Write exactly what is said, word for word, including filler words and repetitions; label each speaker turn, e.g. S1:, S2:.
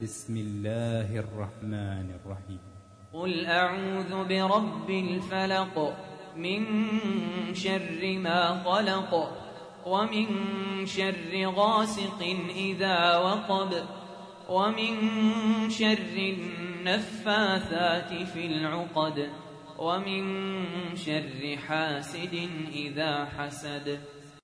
S1: بسم الله الرحمن الرحيم.
S2: قل أعوذ برب الفلق من شر ما خلق ومن شر غاسق إذا وقب ومن شر النفاثات في العقد ومن شر حاسد إذا حسد.